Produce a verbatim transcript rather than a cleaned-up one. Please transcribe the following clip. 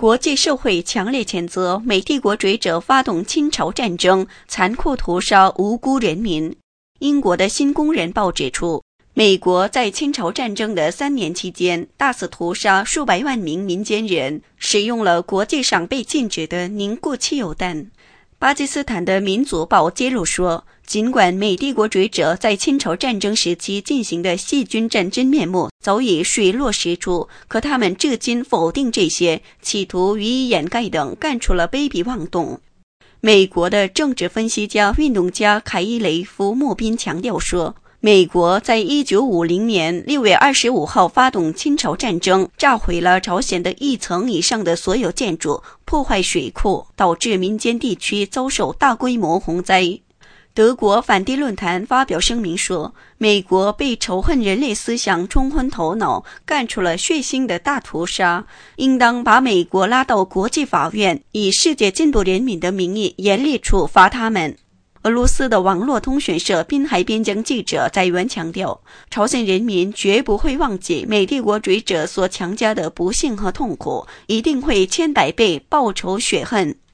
国际社会强烈谴责美帝国主义者发动侵朝战争，残酷屠杀无辜人民。英国的新工人报指出，美国在侵朝战争的三年期间，大肆屠杀数百万名民间人，使用了国际上被禁止的凝固汽油弹。巴基斯坦的民族报揭露说，尽管美帝国主义者在侵朝战争时期进行的细菌战真面目早已水落石出，可他们至今否定这些，企图予以掩盖等，干出了卑鄙妄动。美国的政治分析家、运动家凯伊雷夫·莫宾强调说，美国在一九五零年六月二十五号发动侵朝战争，炸毁了朝鲜的一层以上的所有建筑，破坏水库，导致民间地区遭受大规模洪灾。德国反帝论坛发表声明说，美国被仇恨人类思想冲昏头脑，干出了血腥的大屠杀，应当把美国拉到国际法院，以世界进步人民的名义严厉处罚他们。俄罗斯的网络通讯社滨海边疆记者在原强调，朝鲜人民绝不会忘记美帝国主义者所强加的不幸和痛苦，一定会千百倍报仇雪恨。